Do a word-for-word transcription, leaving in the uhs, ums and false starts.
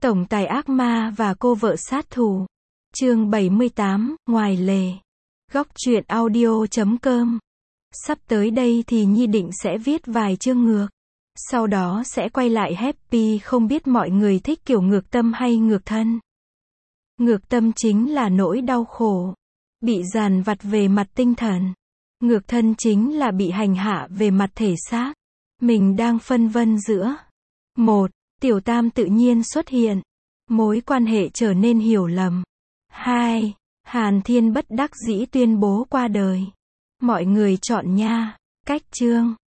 Tổng tài ác ma và cô vợ sát thủ. Chương bảy mươi tám, ngoài lề. Góc truyện audio chấm com. Sắp tới đây thì Nhi định sẽ viết vài chương ngược. Sau đó sẽ quay lại Happy, không biết mọi người thích kiểu ngược tâm hay ngược thân. Ngược tâm chính là nỗi đau khổ, bị dằn vặt về mặt tinh thần. Ngược thân chính là bị hành hạ về mặt thể xác. Mình đang phân vân giữa một. Tiểu Tam tự nhiên xuất hiện, mối quan hệ trở nên hiểu lầm. Hai. Hàn Thiên bất đắc dĩ tuyên bố qua đời. Mọi người chọn nha. Cách chương.